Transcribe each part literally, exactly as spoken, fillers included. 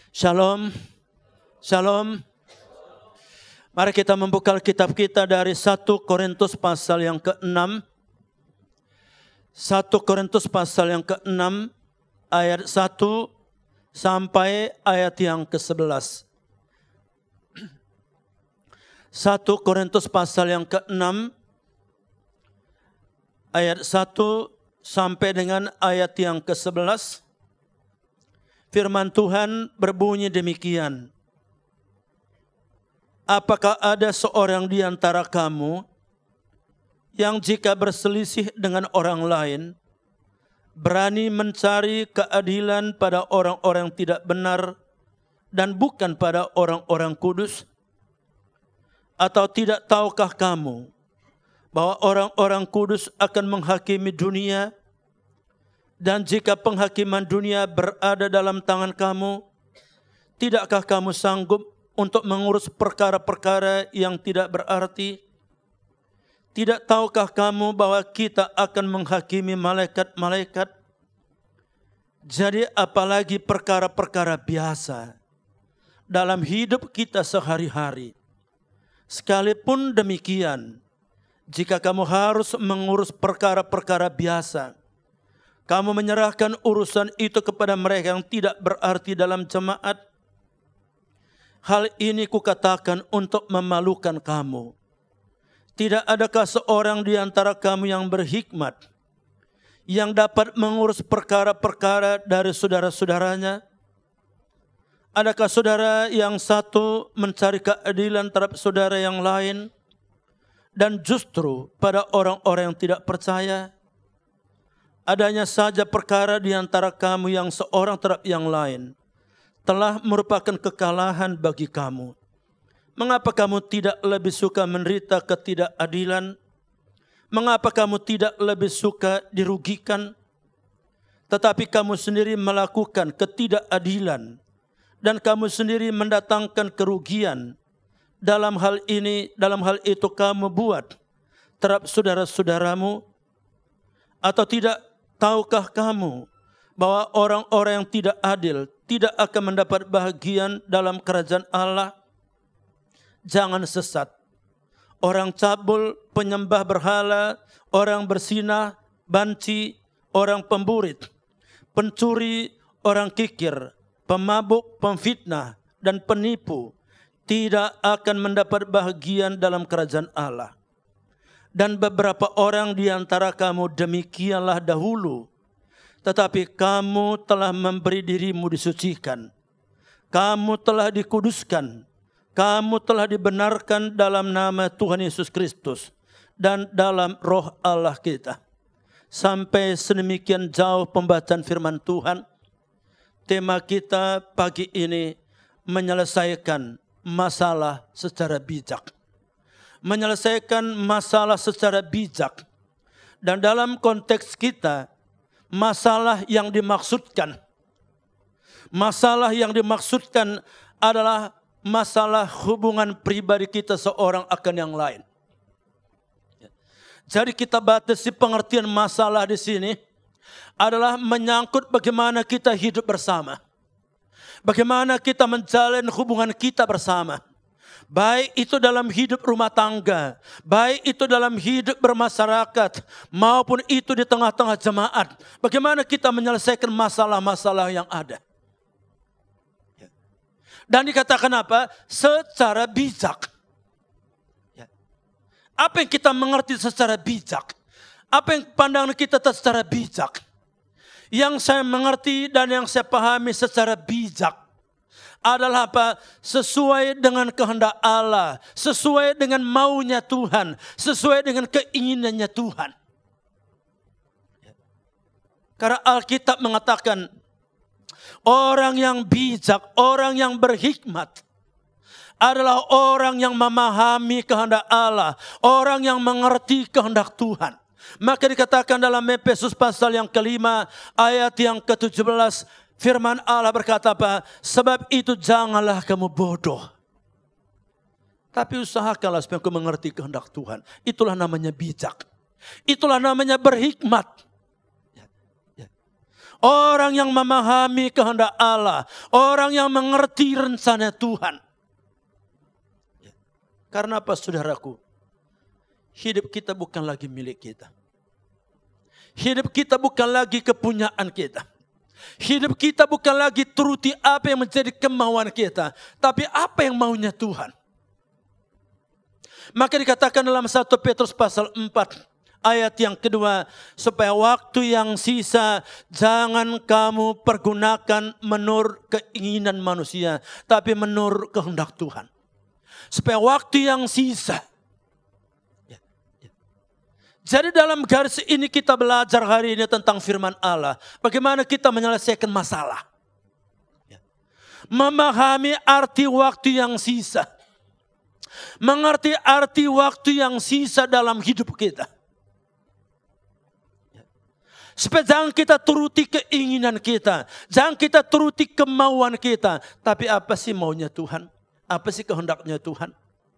Shalom, shalom. Mari kita membuka kitab kita dari satu Korintus pasal yang keenam. satu Korintus pasal yang keenam ayat satu sampai ayat yang kesebelas. satu Korintus pasal yang keenam ayat satu sampai dengan ayat yang kesebelas. Firman Tuhan berbunyi demikian. Apakah ada seorang di antara kamu yang jika berselisih dengan orang lain, berani mencari keadilan pada orang-orang tidak benar dan bukan pada orang-orang kudus? Atau tidak tahukah kamu bahwa orang-orang kudus akan menghakimi dunia? Dan jika penghakiman dunia berada dalam tangan kamu, tidakkah kamu sanggup untuk mengurus perkara-perkara yang tidak berarti? Tidak tahukah kamu bahwa kita akan menghakimi malaikat-malaikat? Jadi apalagi perkara-perkara biasa dalam hidup kita sehari-hari. Sekalipun demikian, jika kamu harus mengurus perkara-perkara biasa, kamu menyerahkan urusan itu kepada mereka yang tidak berarti dalam jemaat. Hal ini kukatakan untuk memalukan kamu. Tidak adakah seorang di antara kamu yang berhikmat, yang dapat mengurus perkara-perkara dari saudara-saudaranya? Adakah saudara yang satu mencari keadilan terhadap saudara yang lain, dan justru pada orang-orang yang tidak percaya? Adanya saja perkara di antara kamu yang seorang terhadap yang lain telah merupakan kekalahan bagi kamu. Mengapa kamu tidak lebih suka menderita ketidakadilan? Mengapa kamu tidak lebih suka dirugikan? Tetapi kamu sendiri melakukan ketidakadilan dan kamu sendiri mendatangkan kerugian. Dalam hal ini, dalam hal itu kamu buat terhadap saudara-saudaramu. Atau tidak tahukah kamu bahwa orang-orang yang tidak adil tidak akan mendapat bahagian dalam kerajaan Allah? Jangan sesat. Orang cabul, penyembah berhala, orang bersinah, banci, orang pemburit, pencuri, orang kikir, pemabuk, pemfitnah, dan penipu tidak akan mendapat bahagian dalam kerajaan Allah. Dan beberapa orang di antara kamu demikianlah dahulu, tetapi kamu telah memberi dirimu disucikan. Kamu telah dikuduskan. Kamu telah dibenarkan dalam nama Tuhan Yesus Kristus dan dalam roh Allah kita. Sampai sedemikian jauh pembacaan firman Tuhan. Tema kita pagi ini menyelesaikan masalah secara bijak. Menyelesaikan masalah secara bijak. Dan dalam konteks kita, masalah yang dimaksudkan. Masalah yang dimaksudkan adalah masalah hubungan pribadi kita seorang akan yang lain. Jadi kita batasi pengertian masalah di sini adalah menyangkut bagaimana kita hidup bersama. Bagaimana kita menjalin hubungan kita bersama. Baik itu dalam hidup rumah tangga, baik itu dalam hidup bermasyarakat, maupun itu di tengah-tengah jemaat. Bagaimana kita menyelesaikan masalah-masalah yang ada. Dan dikatakan apa? Secara bijak. Apa yang kita mengerti secara bijak? Apa yang pandangan kita secara bijak? Yang saya mengerti dan yang saya pahami secara bijak adalah apa? Sesuai dengan kehendak Allah, sesuai dengan maunya Tuhan, sesuai dengan keinginannya Tuhan. Karena Alkitab mengatakan orang yang bijak, orang yang berhikmat adalah orang yang memahami kehendak Allah, orang yang mengerti kehendak Tuhan. Maka dikatakan dalam Efesus pasal yang kelima ayat yang ketujuh belas, firman Allah berkata apa? Sebab itu janganlah kamu bodoh, tapi usahakanlah supaya kamu mengerti kehendak Tuhan. Itulah namanya bijak. Itulah namanya berhikmat. Orang yang memahami kehendak Allah. Orang yang mengerti rencana Tuhan. Karena apa saudaraku? Hidup kita bukan lagi milik kita. Hidup kita bukan lagi kepunyaan kita. Hidup kita bukan lagi turuti apa yang menjadi kemauan kita. Tapi apa yang maunya Tuhan. Maka dikatakan dalam satu Petrus pasal empat ayat yang kedua. Supaya waktu yang sisa jangan kamu pergunakan menurut keinginan manusia. Tapi menurut kehendak Tuhan. Supaya waktu yang sisa. Jadi dalam garis ini kita belajar hari ini tentang firman Allah. Bagaimana kita menyelesaikan masalah. Memahami arti waktu yang sisa. Mengerti arti waktu yang sisa dalam hidup kita. Supaya jangan kita turuti keinginan kita. Jangan kita turuti kemauan kita. Tapi apa sih maunya Tuhan? Apa sih kehendaknya Tuhan?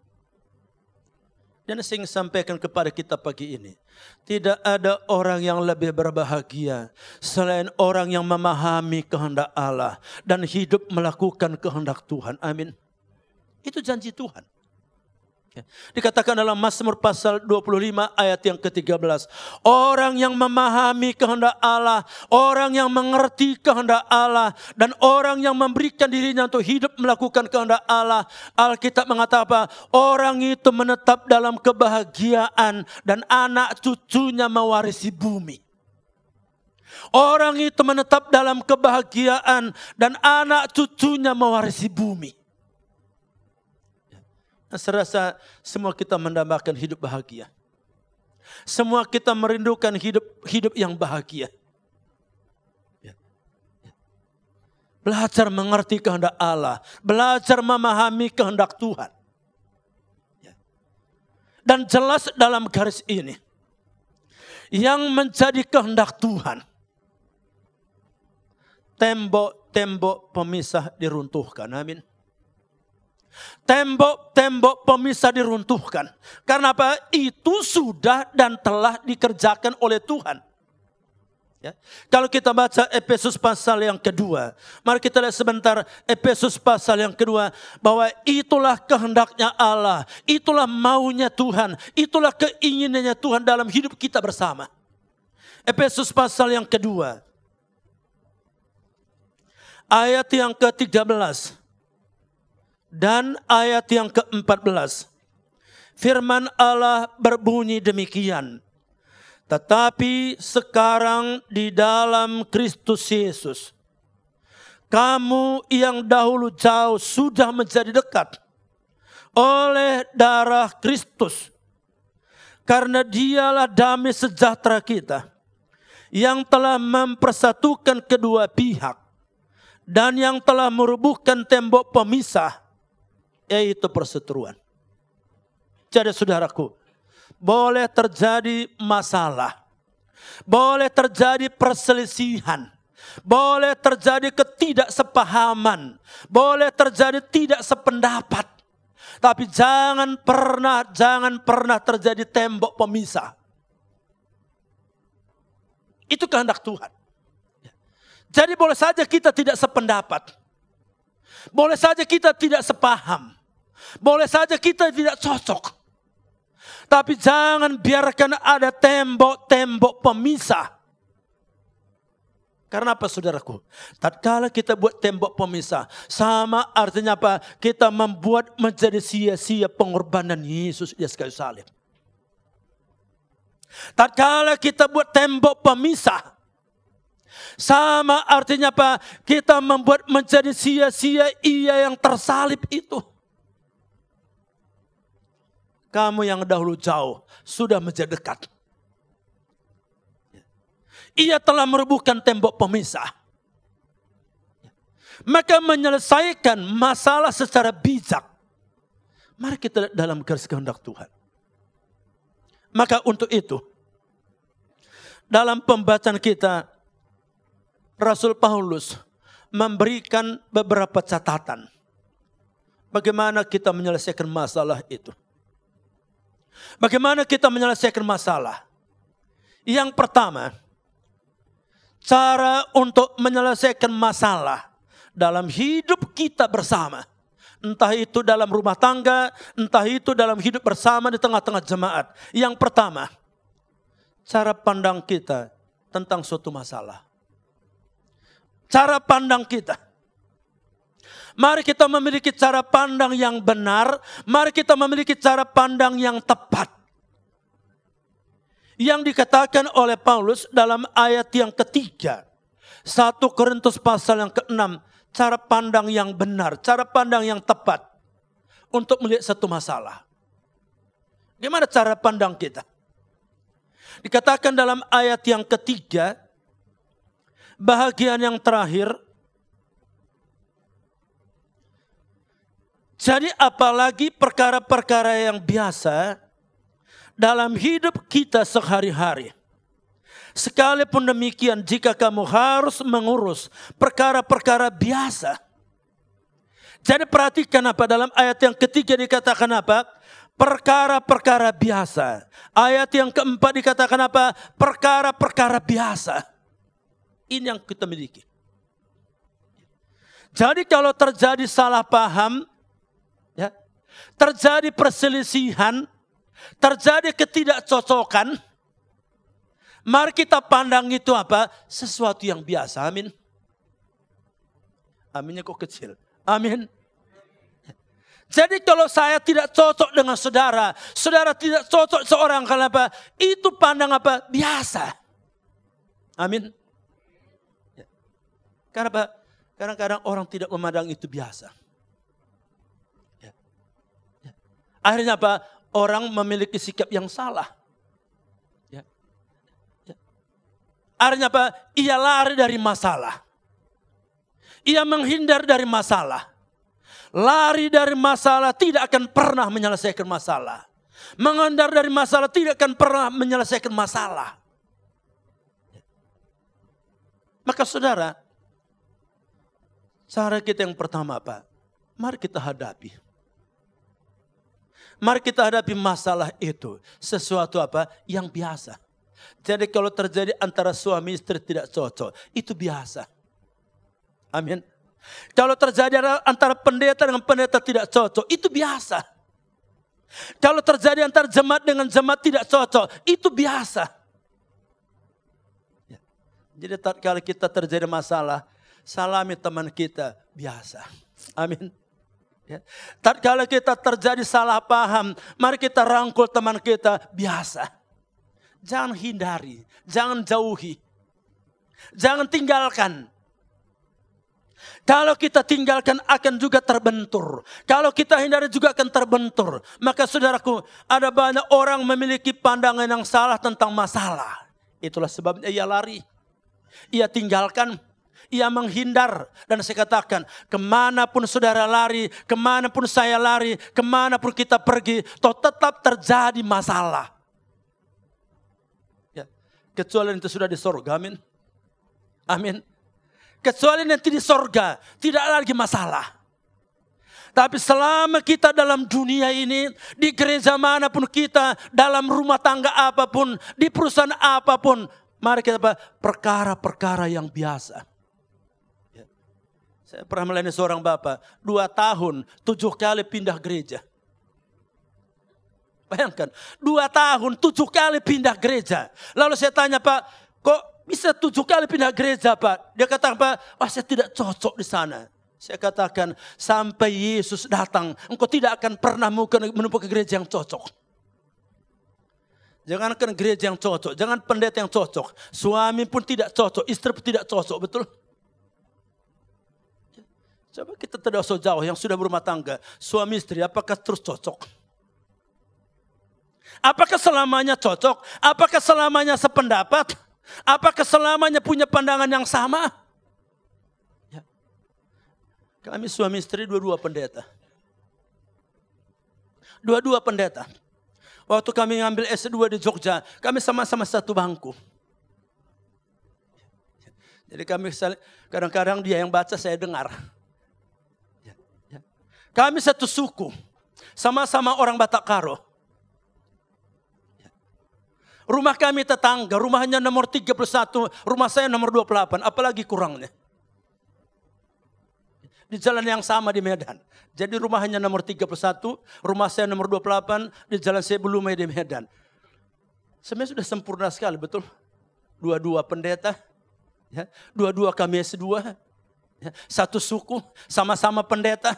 Dan saya ingin sampaikan kepada kita pagi ini. Tidak ada orang yang lebih berbahagia selain orang yang memahami kehendak Allah. Dan hidup melakukan kehendak Tuhan. Amin. Itu janji Tuhan. Dikatakan dalam Mazmur pasal dua puluh lima ayat yang ke tiga belas. Orang yang memahami kehendak Allah. Orang yang mengerti kehendak Allah. Dan orang yang memberikan dirinya untuk hidup melakukan kehendak Allah. Alkitab mengatakan apa? Orang itu menetap dalam kebahagiaan. Dan anak cucunya mewarisi bumi. Orang itu menetap dalam kebahagiaan. Dan anak cucunya mewarisi bumi. Saya rasa semua kita mendambakan hidup bahagia. Semua kita merindukan hidup hidup yang bahagia. Belajar mengerti kehendak Allah. Belajar memahami kehendak Tuhan. Dan jelas dalam garis ini. Yang menjadi kehendak Tuhan. Tembok-tembok pemisah diruntuhkan. Amin. Tembok-tembok pemisah diruntuhkan. Karena apa? Itu sudah dan telah dikerjakan oleh Tuhan. Ya. Kalau kita baca Efesus pasal yang kedua. Mari kita lihat sebentar Efesus pasal yang kedua. Bahwa itulah kehendaknya Allah. Itulah maunya Tuhan. Itulah keinginannya Tuhan dalam hidup kita bersama. Efesus pasal yang kedua. Ayat yang ke tiga belas. Dan ayat yang keempat belas. Firman Allah berbunyi demikian. Tetapi sekarang di dalam Kristus Yesus. Kamu yang dahulu jauh sudah menjadi dekat. Oleh darah Kristus. Karena dialah damai sejahtera kita. Yang telah mempersatukan kedua pihak. Dan yang telah merubuhkan tembok pemisah. Yaitu perseteruan. Jadi saudaraku, boleh terjadi masalah. Boleh terjadi perselisihan. Boleh terjadi ketidaksepahaman. Boleh terjadi tidak sependapat. Tapi jangan pernah, jangan pernah terjadi tembok pemisah. Itu kehendak Tuhan. Jadi boleh saja kita tidak sependapat. Boleh saja kita tidak sepaham. Boleh saja kita tidak cocok. Tapi jangan biarkan ada tembok-tembok pemisah. Karena apa saudaraku? Tatkala kita buat tembok pemisah. Sama artinya apa? Kita membuat menjadi sia-sia pengorbanan Yesus di atas kayu salib. Tatkala kita buat tembok pemisah. Sama artinya apa? Kita membuat menjadi sia-sia ia yang tersalib itu. Kamu yang dahulu jauh sudah menjadi dekat. Ia telah merubuhkan tembok pemisah. Maka menyelesaikan masalah secara bijak. Mari kita dalam garis kehendak Tuhan. Maka untuk itu, dalam pembacaan kita, Rasul Paulus memberikan beberapa catatan. Bagaimana kita menyelesaikan masalah itu. Bagaimana kita menyelesaikan masalah. Yang pertama, cara untuk menyelesaikan masalah dalam hidup kita bersama. Entah itu dalam rumah tangga, entah itu dalam hidup bersama di tengah-tengah jemaat. Yang pertama, cara pandang kita tentang suatu masalah. Cara pandang kita. Mari kita memiliki cara pandang yang benar. Mari kita memiliki cara pandang yang tepat. Yang dikatakan oleh Paulus dalam ayat yang ketiga. satu Korintus pasal yang keenam. Cara pandang yang benar, cara pandang yang tepat. Untuk melihat satu masalah. Gimana cara pandang kita? Dikatakan dalam ayat yang ketiga. Bahagian yang terakhir. Jadi apalagi perkara-perkara yang biasa dalam hidup kita sehari-hari. Sekalipun demikian, jika kamu harus mengurus perkara-perkara biasa. Jadi perhatikan apa dalam ayat yang ketiga dikatakan apa? Perkara-perkara biasa. Ayat yang keempat dikatakan apa? Perkara-perkara biasa. Ini yang kita miliki. Jadi kalau terjadi salah paham, ya, terjadi perselisihan, terjadi ketidakcocokan, mari kita pandang itu apa? Sesuatu yang biasa. Amin. Aminnya kok kecil. Amin. Jadi kalau saya tidak cocok dengan saudara, saudara tidak cocok seorang, kenapa? Itu pandang apa? Biasa. Amin. Kenapa? Kadang-kadang orang tidak memandang itu biasa. Ya. Ya. Akhirnya apa? Orang memiliki sikap yang salah. Ya. Ya. Akhirnya apa? Ia lari dari masalah. Ia menghindar dari masalah. Lari dari masalah tidak akan pernah menyelesaikan masalah. Menghindar dari masalah tidak akan pernah menyelesaikan masalah. Maka saudara, cara kita yang pertama apa? Mari kita hadapi. Mari kita hadapi masalah itu. Sesuatu apa? Yang biasa. Jadi kalau terjadi antara suami istri tidak cocok, itu biasa. Amin. Kalau terjadi antara pendeta dengan pendeta tidak cocok, itu biasa. Kalau terjadi antara jemaat dengan jemaat tidak cocok, itu biasa. Ya. Jadi tatkala kita terjadi masalah, salami teman kita, biasa. Amin. Ya. Tatkala kita terjadi salah paham, mari kita rangkul teman kita, biasa. Jangan hindari, jangan jauhi, jangan tinggalkan. Kalau kita tinggalkan akan juga terbentur. Kalau kita hindari juga akan terbentur. Maka saudaraku, ada banyak orang memiliki pandangan yang salah tentang masalah. Itulah sebabnya ia lari. Ia tinggalkan. Ia menghindar. Dan saya katakan, kemanapun saudara lari, kemanapun saya lari, kemanapun kita pergi, toh tetap terjadi masalah. Ya. Kecuali itu sudah di surga, amin. Amin. Kecuali nanti di sorga, tidak lagi masalah. Tapi selama kita dalam dunia ini, di gereja manapun kita, dalam rumah tangga apapun, di perusahaan apapun, mari kita perkara-perkara yang biasa. Ya. Saya pernah melayani seorang bapak, dua tahun, tujuh kali pindah gereja. Bayangkan, dua tahun, tujuh kali pindah gereja. Lalu saya tanya, Pak, kok bisa tujuh kali pindah gereja, Pak? Dia katakan, Pak, wah saya tidak cocok di sana. Saya katakan, sampai Yesus datang, engkau tidak akan pernah menemukan gereja yang cocok. Jangankan gereja yang cocok, jangan pendeta yang cocok. Suami pun tidak cocok, istri pun tidak cocok, betul? Coba kita tidak usah jauh, yang sudah berumah tangga. Suami istri, apakah terus cocok? Apakah selamanya cocok? Apakah selamanya sependapat? Apakah selamanya punya pandangan yang sama? Ya. Kami suami istri dua-dua pendeta. Dua-dua pendeta. Waktu kami ngambil S dua di Jogja, kami sama-sama satu bangku. Jadi kami kadang-kadang dia yang baca, saya dengar. Ya. Ya. Kami satu suku. Sama-sama orang Batak Karo. Rumah kami tetangga, rumahnya nomor tiga puluh satu, rumah saya nomor dua puluh delapan, apalagi kurangnya. Di jalan yang sama di Medan. Jadi rumahnya nomor tiga puluh satu, rumah saya nomor dua puluh delapan, di jalan Sebelumai di Medan. Sebenarnya sudah sempurna sekali, betul? Dua-dua pendeta, ya, dua-dua kami S dua, ya, satu suku, sama-sama pendeta.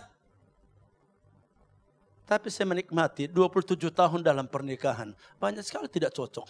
Tapi saya menikmati dua puluh tujuh tahun dalam pernikahan. Banyak sekali tidak cocok.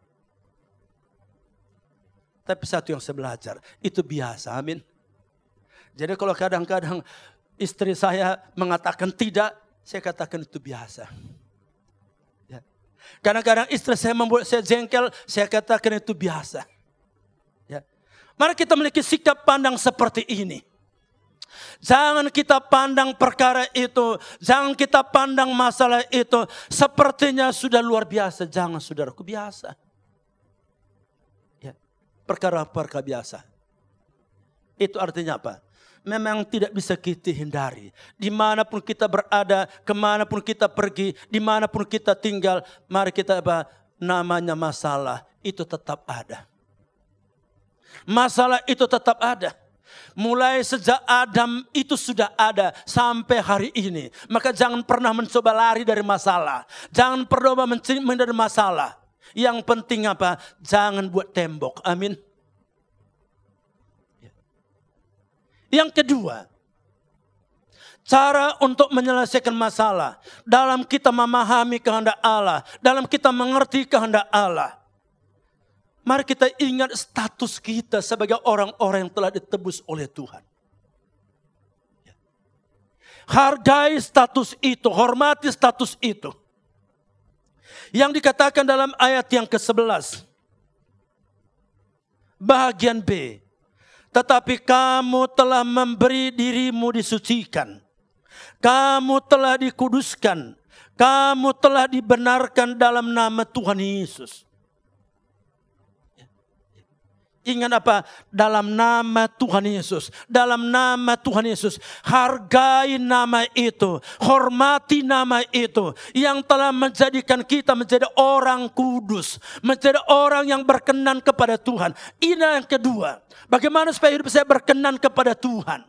Tapi satu yang saya belajar, itu biasa, amin. Jadi kalau kadang-kadang istri saya mengatakan tidak, saya katakan itu biasa. Ya. Kadang-kadang istri saya membuat saya jengkel, saya katakan itu biasa. Ya. Mari kita memiliki sikap pandang seperti ini. Jangan kita pandang perkara itu, jangan kita pandang masalah itu sepertinya sudah luar biasa. Jangan, saudaraku, biasa. Ya. Perkara-perkara biasa. Itu artinya apa? Memang tidak bisa kita hindari. Dimanapun kita berada, kemanapun kita pergi, dimanapun kita tinggal, mari kita apa? Namanya masalah itu tetap ada. Masalah itu tetap ada. Mulai sejak Adam itu sudah ada sampai hari ini. Maka jangan pernah mencoba lari dari masalah. Jangan pernah menghindari masalah. Yang penting apa? Jangan buat tembok. Amin. Yang kedua, cara untuk menyelesaikan masalah dalam kita memahami kehendak Allah, dalam kita mengerti kehendak Allah. Mari kita ingat status kita sebagai orang-orang yang telah ditebus oleh Tuhan. Hargai status itu, hormati status itu. Yang dikatakan dalam ayat yang kesebelas, bagian B. Tetapi kamu telah memberi dirimu disucikan. Kamu telah dikuduskan. Kamu telah dibenarkan dalam nama Tuhan Yesus. Ingat apa? Dalam nama Tuhan Yesus. Dalam nama Tuhan Yesus. Hargai nama itu. Hormati nama itu. Yang telah menjadikan kita menjadi orang kudus. Menjadi orang yang berkenan kepada Tuhan. Ini yang kedua. Bagaimana supaya hidup saya berkenan kepada Tuhan?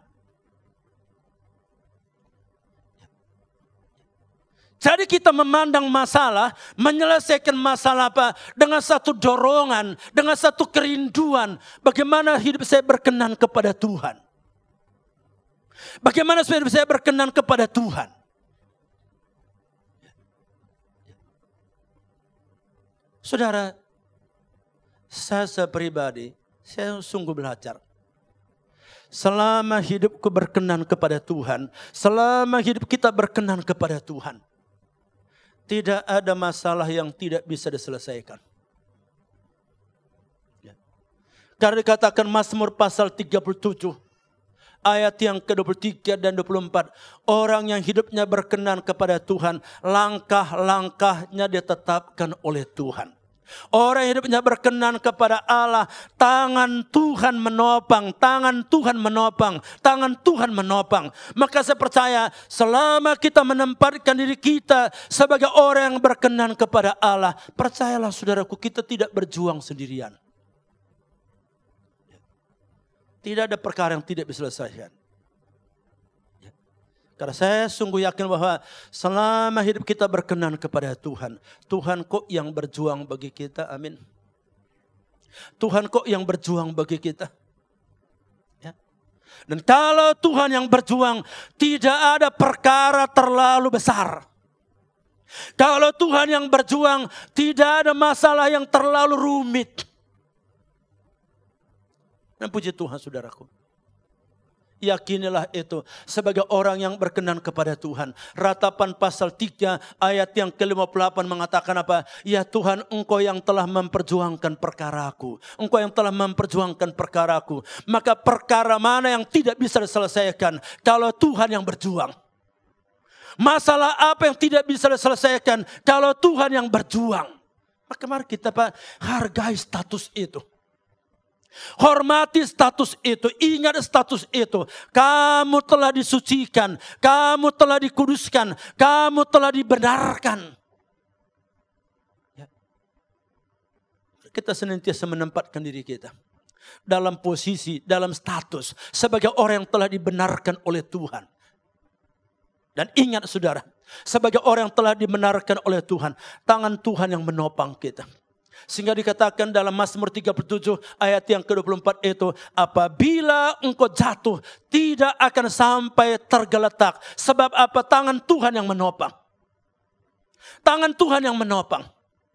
Jadi kita memandang masalah, menyelesaikan masalah apa? Dengan satu dorongan, dengan satu kerinduan. Bagaimana hidup saya berkenan kepada Tuhan? Bagaimana supaya hidup saya berkenan kepada Tuhan? Saudara, saya pribadi, saya sungguh belajar. Selama hidupku berkenan kepada Tuhan, selama hidup kita berkenan kepada Tuhan, tidak ada masalah yang tidak bisa diselesaikan. Ya. Karena dikatakan Mazmur pasal tiga puluh tujuh, ayat yang ke dua puluh tiga dan dua puluh empat. Orang yang hidupnya berkenan kepada Tuhan, langkah-langkahnya ditetapkan oleh Tuhan. Orang yang hidupnya berkenan kepada Allah, tangan Tuhan menopang, tangan Tuhan menopang, tangan Tuhan menopang. Maka saya percaya selama kita menempatkan diri kita sebagai orang yang berkenan kepada Allah, percayalah saudaraku, kita tidak berjuang sendirian. Tidak ada perkara yang tidak bisa diselesaikan. Karena saya sungguh yakin bahwa selama hidup kita berkenan kepada Tuhan, Tuhan kok yang berjuang bagi kita, amin. Tuhan kok yang berjuang bagi kita. Ya. Dan kalau Tuhan yang berjuang, tidak ada perkara terlalu besar. Kalau Tuhan yang berjuang, tidak ada masalah yang terlalu rumit. Dan puji Tuhan saudaraku. Yakinilah itu sebagai orang yang berkenan kepada Tuhan. Ratapan pasal tiga ayat yang ke lima puluh delapan mengatakan apa? Ya Tuhan, Engkau yang telah memperjuangkan perkaraku. Engkau yang telah memperjuangkan perkaraku. Maka perkara mana yang tidak bisa diselesaikan kalau Tuhan yang berjuang? Masalah apa yang tidak bisa diselesaikan kalau Tuhan yang berjuang? Maka mari kita Pak, hargai status itu. Hormati status itu, ingat status itu. Kamu telah disucikan, kamu telah dikuduskan, kamu telah dibenarkan. Ya. kita senantiasa menempatkan diri kita dalam posisi, dalam status sebagai orang yang telah dibenarkan oleh Tuhan. Dan ingat saudara, sebagai orang yang telah dibenarkan oleh Tuhan, tangan Tuhan yang menopang kita. Sehingga dikatakan dalam Mazmur tiga puluh tujuh ayat yang ke dua puluh empat itu, apabila engkau jatuh tidak akan sampai tergeletak. Sebab apa? Tangan Tuhan yang menopang. Tangan Tuhan yang menopang.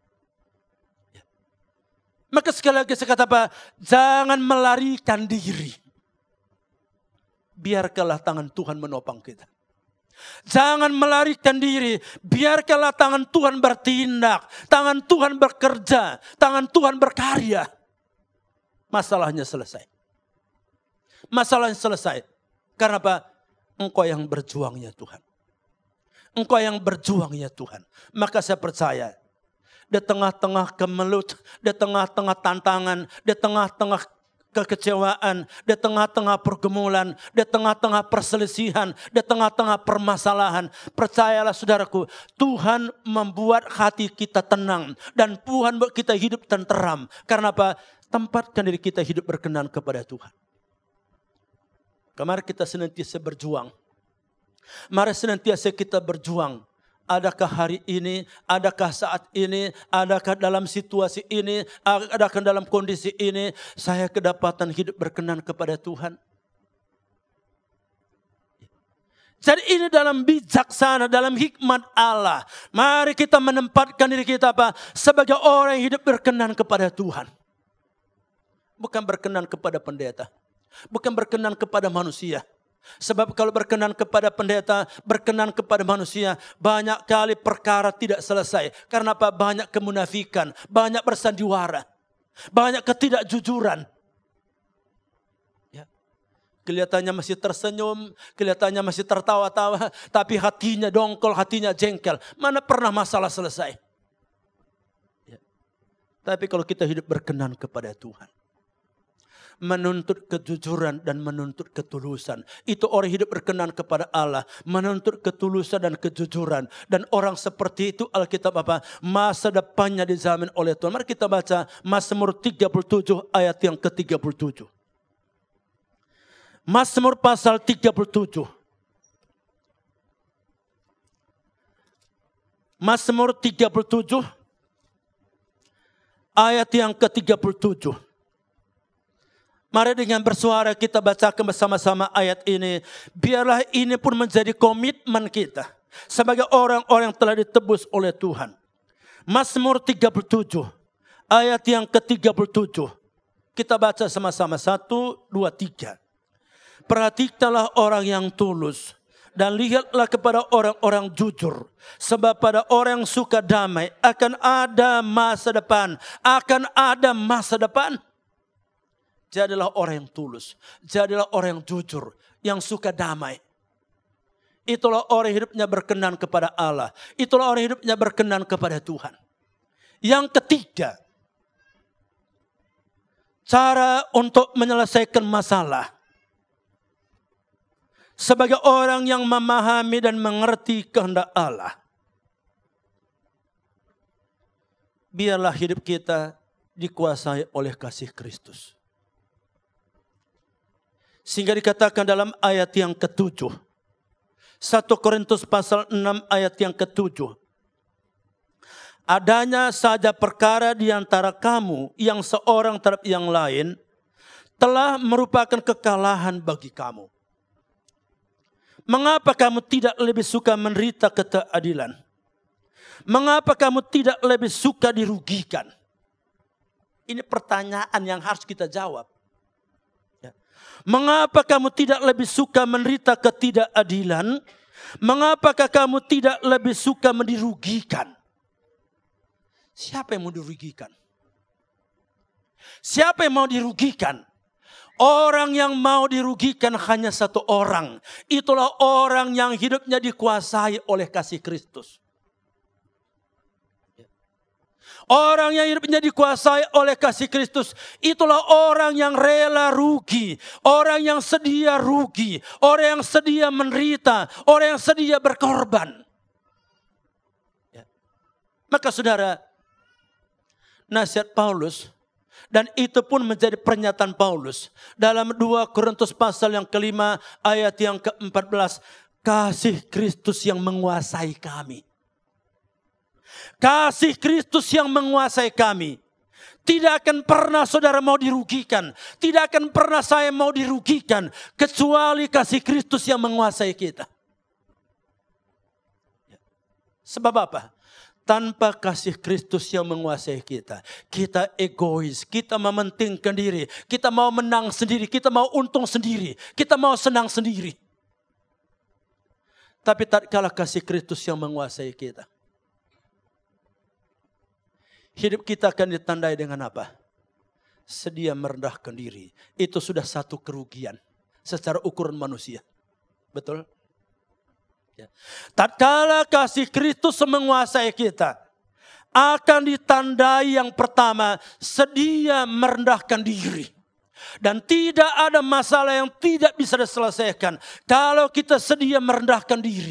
Maka sekali lagi saya kata apa? Jangan melarikan diri. Biarkanlah tangan Tuhan menopang kita. Jangan melarikan diri. Biarkanlah tangan Tuhan bertindak. Tangan Tuhan bekerja. Tangan Tuhan berkarya. Masalahnya selesai. Masalahnya selesai. Karena apa? Engkau yang berjuang ya Tuhan. Engkau yang berjuang ya Tuhan. Maka saya percaya. Di tengah-tengah kemelut, di tengah-tengah tantangan, di tengah-tengah kekecewaan, di tengah-tengah pergumulan, di tengah-tengah perselisihan, di tengah-tengah permasalahan. Percayalah saudaraku, Tuhan membuat hati kita tenang. Dan Tuhan buat kita hidup tenteram. Karena apa? Tempatkan diri kita hidup berkenan kepada Tuhan. Kemarin kita senantiasa berjuang. Mari senantiasa kita berjuang. Adakah hari ini, adakah saat ini, adakah dalam situasi ini, adakah dalam kondisi ini, saya kedapatan hidup berkenan kepada Tuhan. Jadi ini dalam bijaksana, dalam hikmat Allah. Mari kita menempatkan diri kita apa? Sebagai orang yang hidup berkenan kepada Tuhan. Bukan berkenan kepada pendeta. Bukan berkenan kepada manusia. Sebab kalau berkenan kepada pendeta, berkenan kepada manusia, banyak kali perkara tidak selesai. Karena apa? Banyak kemunafikan, banyak bersandiwara, banyak ketidakjujuran. Ya. Kelihatannya masih tersenyum, kelihatannya masih tertawa-tawa, tapi hatinya dongkol, hatinya jengkel. Mana pernah masalah selesai? Ya. Tapi kalau kita hidup berkenan kepada Tuhan, menuntut kejujuran dan menuntut ketulusan. Itu orang hidup berkenan kepada Allah. Menuntut ketulusan dan kejujuran. Dan orang seperti itu Alkitab apa? Masa depannya dijamin oleh Tuhan. Mari kita baca Mazmur tiga puluh tujuh ayat yang ke tiga puluh tujuh. Mazmur pasal tiga puluh tujuh. Mazmur tiga puluh tujuh ayat yang ke tiga puluh tujuh. Mari dengan bersuara kita bacakan bersama-sama ayat ini. Biarlah ini pun menjadi komitmen kita sebagai orang-orang yang telah ditebus oleh Tuhan. Mazmur tiga puluh tujuh ayat yang ke tiga puluh tujuh. Kita baca sama-sama. Satu, dua, tiga. Perhatikanlah orang yang tulus dan lihatlah kepada orang-orang jujur. Sebab pada orang yang suka damai akan ada masa depan. Akan ada masa depan. Jadilah orang yang tulus. Jadilah orang yang jujur. Yang suka damai. Itulah orang hidupnya berkenan kepada Allah. Itulah orang hidupnya berkenan kepada Tuhan. Yang ketiga. Cara untuk menyelesaikan masalah. Sebagai orang yang memahami dan mengerti kehendak Allah. Biarlah hidup kita dikuasai oleh kasih Kristus. Sehingga dikatakan dalam ayat yang ketujuh. satu Korintus pasal enam ayat yang ketujuh. Adanya saja perkara di antara kamu yang seorang terhadap yang lain telah merupakan kekalahan bagi kamu. Mengapa kamu tidak lebih suka menderita ketidakadilan? Mengapa kamu tidak lebih suka dirugikan? Ini pertanyaan yang harus kita jawab. Mengapa kamu tidak lebih suka menderita ketidakadilan? Mengapakah kamu tidak lebih suka dirugikan? Siapa yang mau dirugikan? Siapa yang mau dirugikan? Orang yang mau dirugikan hanya satu orang. Itulah orang yang hidupnya dikuasai oleh kasih Kristus. Orang yang hidupnya dikuasai oleh kasih Kristus. Itulah orang yang rela rugi. Orang yang sedia rugi. Orang yang sedia menderita. Orang yang sedia berkorban. Ya. Maka saudara, nasihat Paulus. Dan itu pun menjadi pernyataan Paulus. Dalam dua Korintus pasal yang kelima ayat yang keempat belas. Kasih Kristus yang menguasai kami. Kasih Kristus yang menguasai kami. Tidak akan pernah saudara mau dirugikan. Tidak akan pernah saya mau dirugikan. Kecuali kasih Kristus yang menguasai kita. Sebab apa? Tanpa kasih Kristus yang menguasai kita. Kita egois. Kita mementingkan diri. Kita mau menang sendiri. Kita mau untung sendiri. Kita mau senang sendiri. Tapi tatkala kasih Kristus yang menguasai kita. Hidup kita akan ditandai dengan apa? Sedia merendahkan diri. Itu sudah satu kerugian. Secara ukuran manusia. Betul? Ya. Tatkala kasih Kristus menguasai kita, akan ditandai yang pertama, sedia merendahkan diri. Dan tidak ada masalah yang tidak bisa diselesaikan kalau kita sedia merendahkan diri.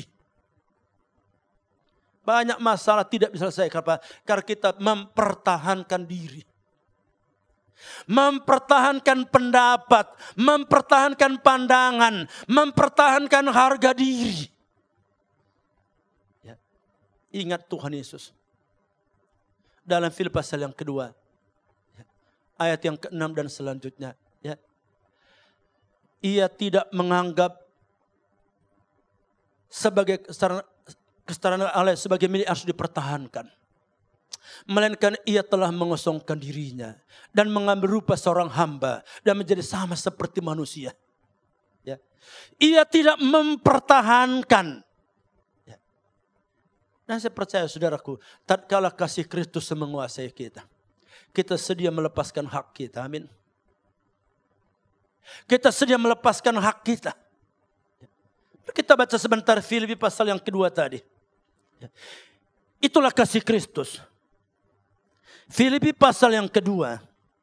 Banyak masalah tidak bisa diselesaikan apa? Karena kita mempertahankan diri. Mempertahankan pendapat, mempertahankan pandangan, mempertahankan harga diri. Ingat Tuhan Yesus. Dalam Filipi pasal yang kedua. Ayat yang keenam dan selanjutnya. Ya. Ia tidak menganggap sebagai kesetaraan Allah sebagai milik harus dipertahankan. Melainkan ia telah mengosongkan dirinya. Dan mengambil rupa seorang hamba. Dan menjadi sama seperti manusia. Ya. Ia tidak mempertahankan. Nah saya percaya saudaraku, tatkala kasih Kristus menguasai kita, kita sedia melepaskan hak kita, amin. Kita sedia melepaskan hak kita. Kita baca sebentar Filipi pasal yang kedua tadi. Itulah kasih Kristus. Filipi pasal yang kedua,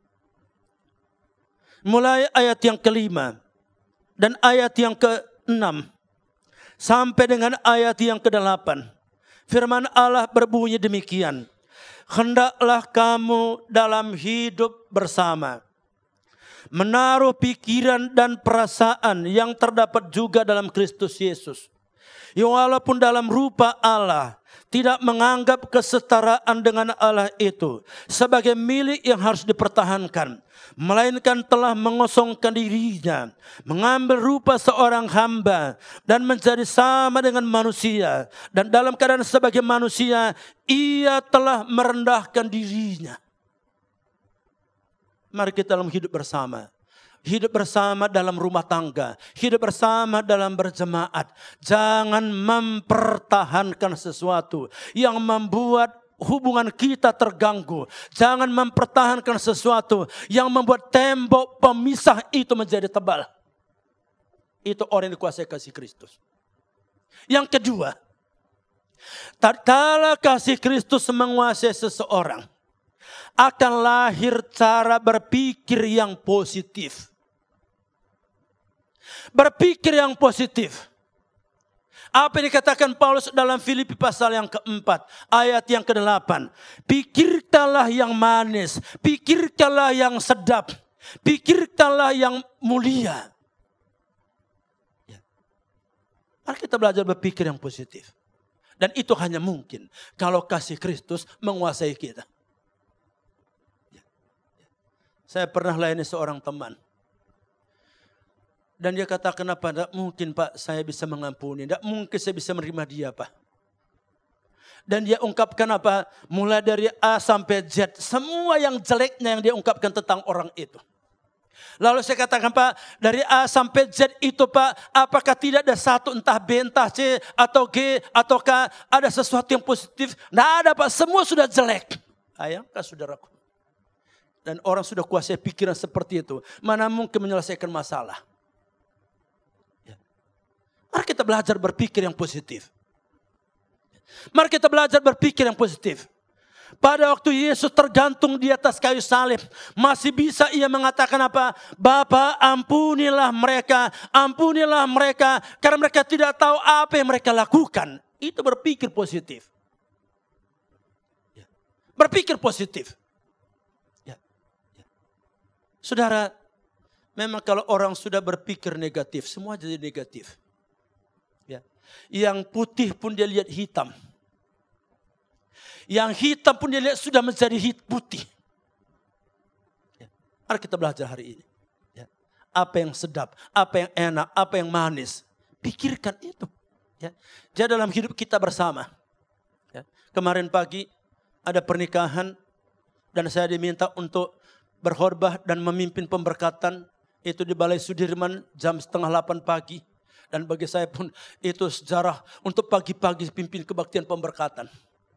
mulai ayat yang kelima dan ayat yang keenam sampai dengan ayat yang kedelapan. Firman Allah berbunyi demikian. Hendaklah kamu dalam hidup bersama. Menaruh pikiran dan perasaan yang terdapat juga dalam Kristus Yesus. Yang walaupun dalam rupa Allah. Tidak menganggap kesetaraan dengan Allah itu sebagai milik yang harus dipertahankan. Melainkan telah mengosongkan dirinya. Mengambil rupa seorang hamba. Dan menjadi sama dengan manusia. Dan dalam keadaan sebagai manusia. Ia telah merendahkan dirinya. Mari kita dalam hidup bersama. Hidup bersama dalam rumah tangga. Hidup bersama dalam berjemaat. Jangan mempertahankan sesuatu yang membuat hubungan kita terganggu. Jangan mempertahankan sesuatu yang membuat tembok pemisah itu menjadi tebal. Itu orang yang dikuasai kasih Kristus. Yang kedua, tatkala kasih Kristus menguasai seseorang, akan lahir cara berpikir yang positif. Berpikir yang positif. Apa yang dikatakan Paulus dalam Filipi pasal yang keempat, ayat yang kedelapan. Pikirkanlah yang manis, pikirkanlah yang sedap, pikirkanlah yang mulia. Ya. Mari kita belajar berpikir yang positif. Dan itu hanya mungkin kalau kasih Kristus menguasai kita. Saya pernah layani seorang teman. Dan dia katakan apa? Tidak mungkin Pak saya bisa mengampuni. Tidak mungkin saya bisa menerima dia Pak. Dan dia ungkapkan apa? Mulai dari A sampai Z. Semua yang jeleknya yang dia ungkapkan tentang orang itu. Lalu saya katakan Pak, dari A sampai Z itu Pak, apakah tidak ada satu entah B, entah C, atau G, atau K, ada sesuatu yang positif? Tidak ada Pak, semua sudah jelek. Ayangkah saudaraku? Dan orang sudah kuasai pikiran seperti itu. Mana mungkin menyelesaikan masalah. Ya. Mari kita belajar berpikir yang positif. Mari kita belajar berpikir yang positif. Pada waktu Yesus tergantung di atas kayu salib. Masih bisa ia mengatakan apa? Bapa ampunilah mereka. Ampunilah mereka. Karena mereka tidak tahu apa yang mereka lakukan. Itu berpikir positif. Ya. Berpikir positif. Saudara, memang kalau orang sudah berpikir negatif, semua jadi negatif. Ya. Yang putih pun dia lihat hitam. Yang hitam pun dia lihat sudah menjadi hit putih. Ya. Mari kita belajar hari ini. Ya. Apa yang sedap, apa yang enak, apa yang manis. Pikirkan itu. Ya. Jadi dalam hidup kita bersama. Ya. Kemarin pagi ada pernikahan dan saya diminta untuk berkhotbah dan memimpin pemberkatan itu di Balai Sudirman jam setengah delapan pagi. Dan bagi saya pun itu sejarah untuk pagi-pagi pimpin kebaktian pemberkatan.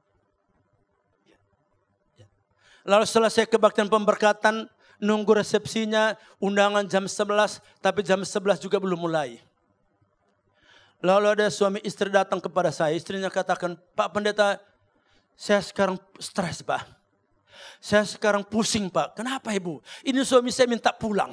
Lalu selesai kebaktian pemberkatan, nunggu resepsinya, undangan jam sebelas, tapi jam sebelas juga belum mulai. Lalu ada suami istri datang kepada saya, istrinya katakan, Pak Pendeta, saya sekarang stres Pak. Saya sekarang pusing Pak. Kenapa Ibu? Ini suami saya minta pulang.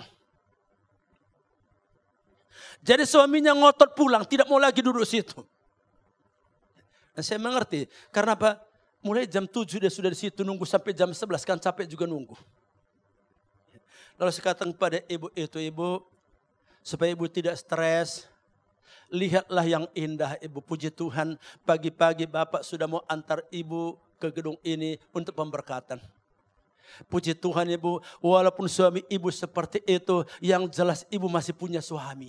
Jadi suaminya ngotot pulang, tidak mau lagi duduk situ. Dan saya mengerti, karena apa? Mulai jam tujuh dia sudah di situ nunggu sampai jam sebelas, kan capek juga nunggu. Lalu saya katakan kepada ibu itu, Ibu, supaya Ibu tidak stres, lihatlah yang indah Ibu. Puji Tuhan, pagi-pagi Bapak sudah mau antar Ibu ke gedung ini untuk pemberkatan. Puji Tuhan Ibu, walaupun suami Ibu seperti itu, yang jelas Ibu masih punya suami.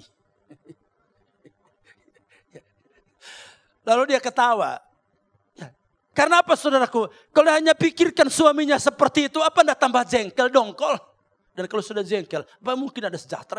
Lalu dia ketawa. Karena apa saudaraku? Kalau hanya pikirkan suaminya seperti itu, apa anda tambah jengkel, dongkol? Dan kalau sudah jengkel, apa mungkin ada sejahtera?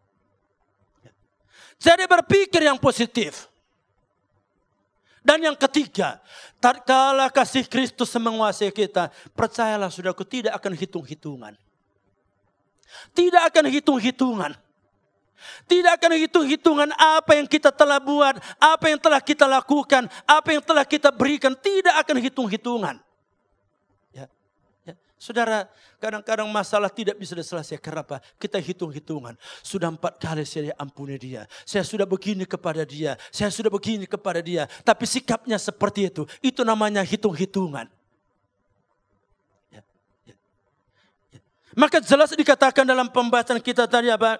Jadi berpikir yang positif. Dan yang ketiga, tatkala kasih Kristus menguasai kita, percayalah saudaraku, tidak akan hitung-hitungan. Tidak akan hitung-hitungan. Tidak akan hitung-hitungan apa yang kita telah buat, apa yang telah kita lakukan, apa yang telah kita berikan. Tidak akan hitung-hitungan. Ya, ya. Saudara, kadang-kadang masalah tidak bisa diselesaikan. Kenapa? Kita hitung-hitungan. Sudah empat kali saya ampuni dia. Saya sudah begini kepada dia. Saya sudah begini kepada dia. Tapi sikapnya seperti itu. Itu namanya hitung-hitungan. Ya, ya, ya. Maka jelas dikatakan dalam pembahasan kita tadi apa?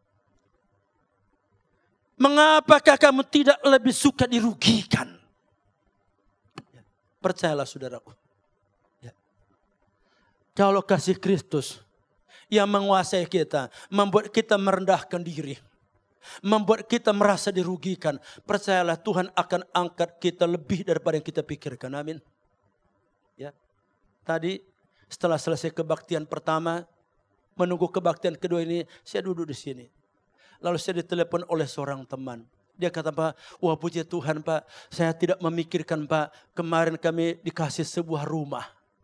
Mengapakah kamu tidak lebih suka dirugikan? Ya, percayalah saudaraku. Ya. Kalau kasih Kristus yang menguasai kita, membuat kita merendahkan diri, membuat kita merasa dirugikan, percayalah Tuhan akan angkat kita lebih daripada yang kita pikirkan. Amin. Ya. Tadi setelah selesai kebaktian pertama, menunggu kebaktian kedua ini, saya duduk di sini. Lalu saya ditelepon oleh seorang teman. Dia kata, Pak, wah puji Tuhan Pak, saya tidak memikirkan Pak, kemarin kami dikasih sebuah rumah.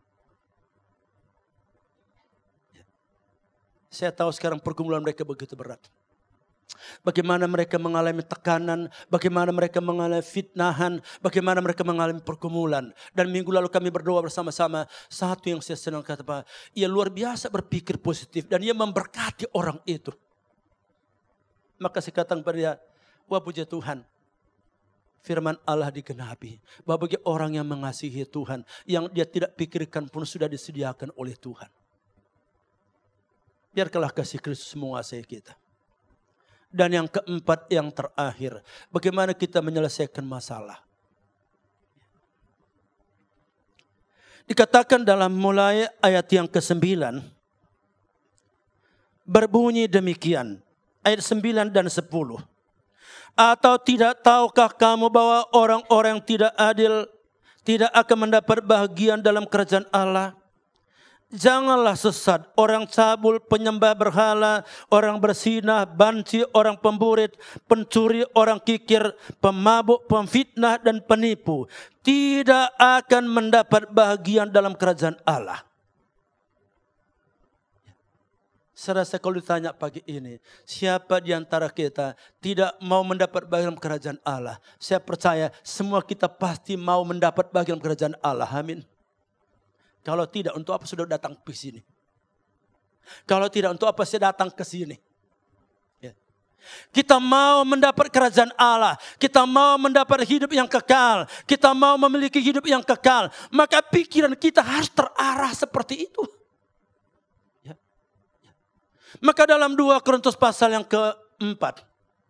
Saya tahu sekarang pergumulan mereka begitu berat. Bagaimana mereka mengalami tekanan, bagaimana mereka mengalami fitnahan, bagaimana mereka mengalami pergumulan. Dan minggu lalu kami berdoa bersama-sama. Satu yang saya senang kata Pak, ia luar biasa berpikir positif dan ia memberkati orang itu. Maka saya katakan kepada dia, wah puji Tuhan, firman Allah digenapi. Bahwa bagi orang yang mengasihi Tuhan, yang dia tidak pikirkan pun sudah disediakan oleh Tuhan. Biarkanlah kasih Kristus menguasai kita. Dan yang keempat, yang terakhir, bagaimana kita menyelesaikan masalah. Dikatakan dalam mulai ayat yang kesembilan, berbunyi demikian. Ayat sembilan dan sepuluh. Atau tidak tahukah kamu bahwa orang-orang yang tidak adil tidak akan mendapat bahagian dalam kerajaan Allah? Janganlah sesat orang cabul, penyembah berhala, orang berzinah, banci, orang pemburit, pencuri, orang kikir, pemabuk, pemfitnah dan penipu tidak akan mendapat bahagian dalam kerajaan Allah. Saya rasa kalau ditanya pagi ini, siapa di antara kita tidak mau mendapat bagian kerajaan Allah? Saya percaya semua kita pasti mau mendapat bagian kerajaan Allah. Amin. Kalau tidak, untuk apa sudah datang ke sini? Kalau tidak, untuk apa saya datang ke sini? Ya. Kita mau mendapat kerajaan Allah. Kita mau mendapat hidup yang kekal. Kita mau memiliki hidup yang kekal. Maka pikiran kita harus terarah seperti itu. Maka dalam dua Korintus pasal yang keempat,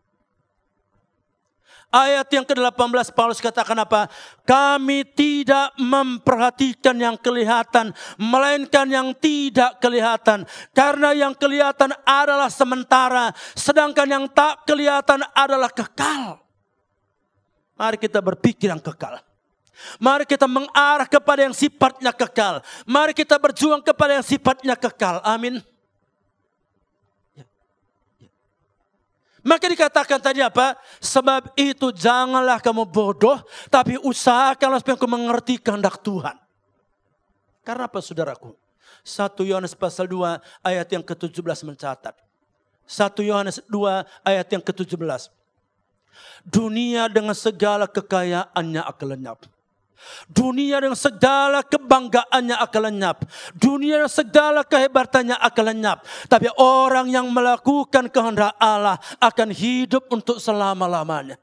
ayat yang ke delapan belas, Paulus katakan apa? Kami tidak memperhatikan yang kelihatan, melainkan yang tidak kelihatan. Karena yang kelihatan adalah sementara, sedangkan yang tak kelihatan adalah kekal. Mari kita berpikir yang kekal. Mari kita mengarah kepada yang sifatnya kekal. Mari kita berjuang kepada yang sifatnya kekal. Amin. Maka dikatakan tadi apa? Sebab itu janganlah kamu bodoh, tapi usahakanlah supaya kamu mengerti kehendak Tuhan. Karena apa saudaraku? satu Yohanes pasal dua ayat yang ke tujuh belas mencatat. satu Yohanes dua ayat yang ke tujuh belas. Dunia dengan segala kekayaannya akan lenyap. Dunia dengan segala kebanggaannya akan lenyap. Dunia dengan segala kehebatannya akan lenyap. Tapi orang yang melakukan kehendak Allah akan hidup untuk selama-lamanya.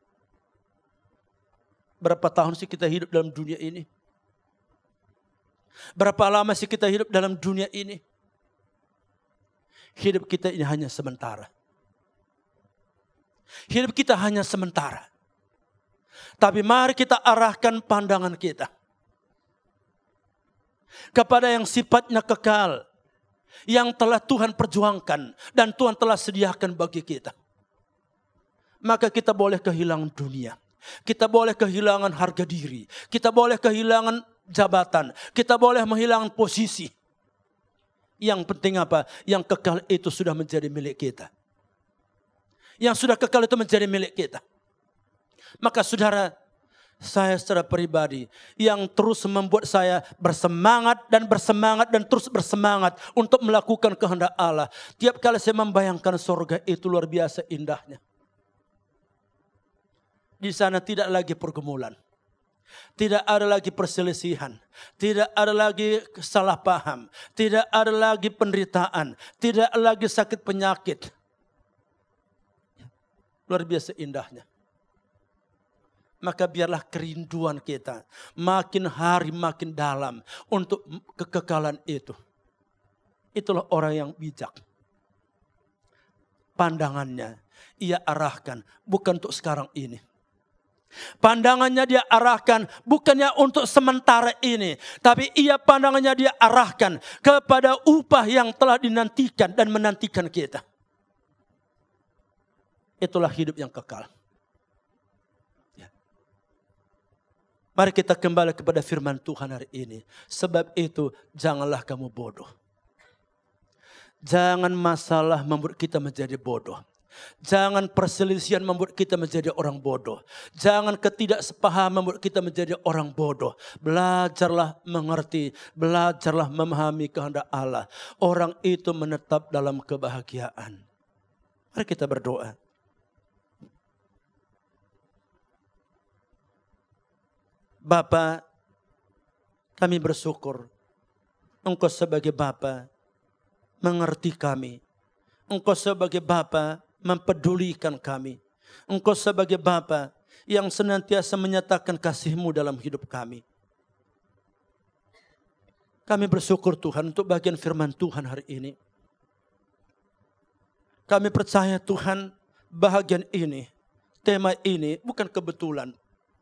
Berapa tahun sih kita hidup dalam dunia ini? Berapa lama sih kita hidup dalam dunia ini? Hidup kita ini hanya sementara. Hidup kita hanya sementara. Tapi mari kita arahkan pandangan kita kepada yang sifatnya kekal, yang telah Tuhan perjuangkan dan Tuhan telah sediakan bagi kita. Maka kita boleh kehilangan dunia, kita boleh kehilangan harga diri, kita boleh kehilangan jabatan, kita boleh menghilangkan posisi. Yang penting apa? Yang kekal itu sudah menjadi milik kita. Yang sudah kekal itu menjadi milik kita. Maka saudara, saya secara pribadi yang terus membuat saya bersemangat dan bersemangat dan terus bersemangat untuk melakukan kehendak Allah. Tiap kali saya membayangkan surga itu luar biasa indahnya. Di sana tidak lagi pergumulan. Tidak ada lagi perselisihan. Tidak ada lagi salah paham. Tidak ada lagi penderitaan. Tidak lagi sakit penyakit. Luar biasa indahnya. Maka biarlah kerinduan kita makin hari makin dalam untuk kekekalan itu. Itulah orang yang bijak. Pandangannya ia arahkan bukan untuk sekarang ini. Pandangannya dia arahkan bukannya untuk sementara ini. Tapi ia pandangannya dia arahkan kepada upah yang telah dinantikan dan menantikan kita. Itulah hidup yang kekal. Mari kita kembali kepada firman Tuhan hari ini. Sebab itu janganlah kamu bodoh. Jangan masalah membuat kita menjadi bodoh. Jangan perselisihan membuat kita menjadi orang bodoh. Jangan ketidaksepahaman membuat kita menjadi orang bodoh. Belajarlah mengerti, belajarlah memahami kehendak Allah. Orang itu menetap dalam kebahagiaan. Mari kita berdoa. Bapa, kami bersyukur Engkau sebagai Bapa mengerti kami. Engkau sebagai Bapa mempedulikan kami. Engkau sebagai Bapa yang senantiasa menyatakan kasih-Mu dalam hidup kami. Kami bersyukur Tuhan untuk bagian firman Tuhan hari ini. Kami percaya Tuhan bahagian ini, tema ini bukan kebetulan.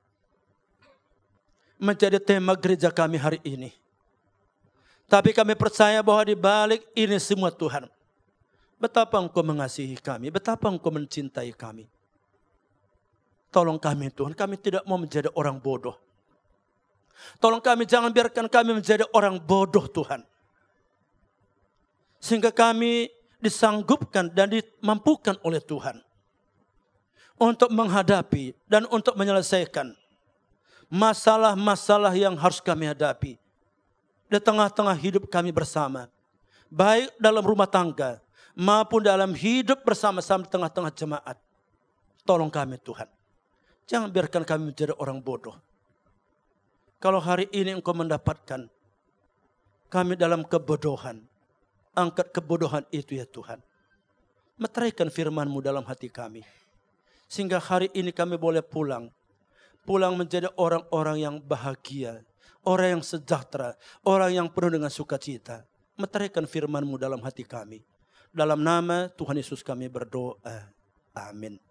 Menjadi tema gereja kami hari ini. Tapi kami percaya bahwa di balik ini semua Tuhan, betapa Engkau mengasihi kami, betapa Engkau mencintai kami. Tolong kami Tuhan, kami tidak mau menjadi orang bodoh. Tolong kami, jangan biarkan kami menjadi orang bodoh Tuhan. Sehingga kami disanggupkan dan dimampukan oleh Tuhan untuk menghadapi dan untuk menyelesaikan masalah-masalah yang harus kami hadapi di tengah-tengah hidup kami bersama. Baik dalam rumah tangga maupun dalam hidup bersama-sama di tengah-tengah jemaat. Tolong kami Tuhan. Jangan biarkan kami menjadi orang bodoh. Kalau hari ini Engkau mendapatkan kami dalam kebodohan, angkat kebodohan itu ya Tuhan. Meteraikan firman-Mu dalam hati kami. Sehingga hari ini kami boleh pulang. Pulang menjadi orang-orang yang bahagia, orang yang sejahtera, orang yang penuh dengan sukacita. Meteraikan firman-Mu dalam hati kami. Dalam nama Tuhan Yesus kami berdoa. Amin.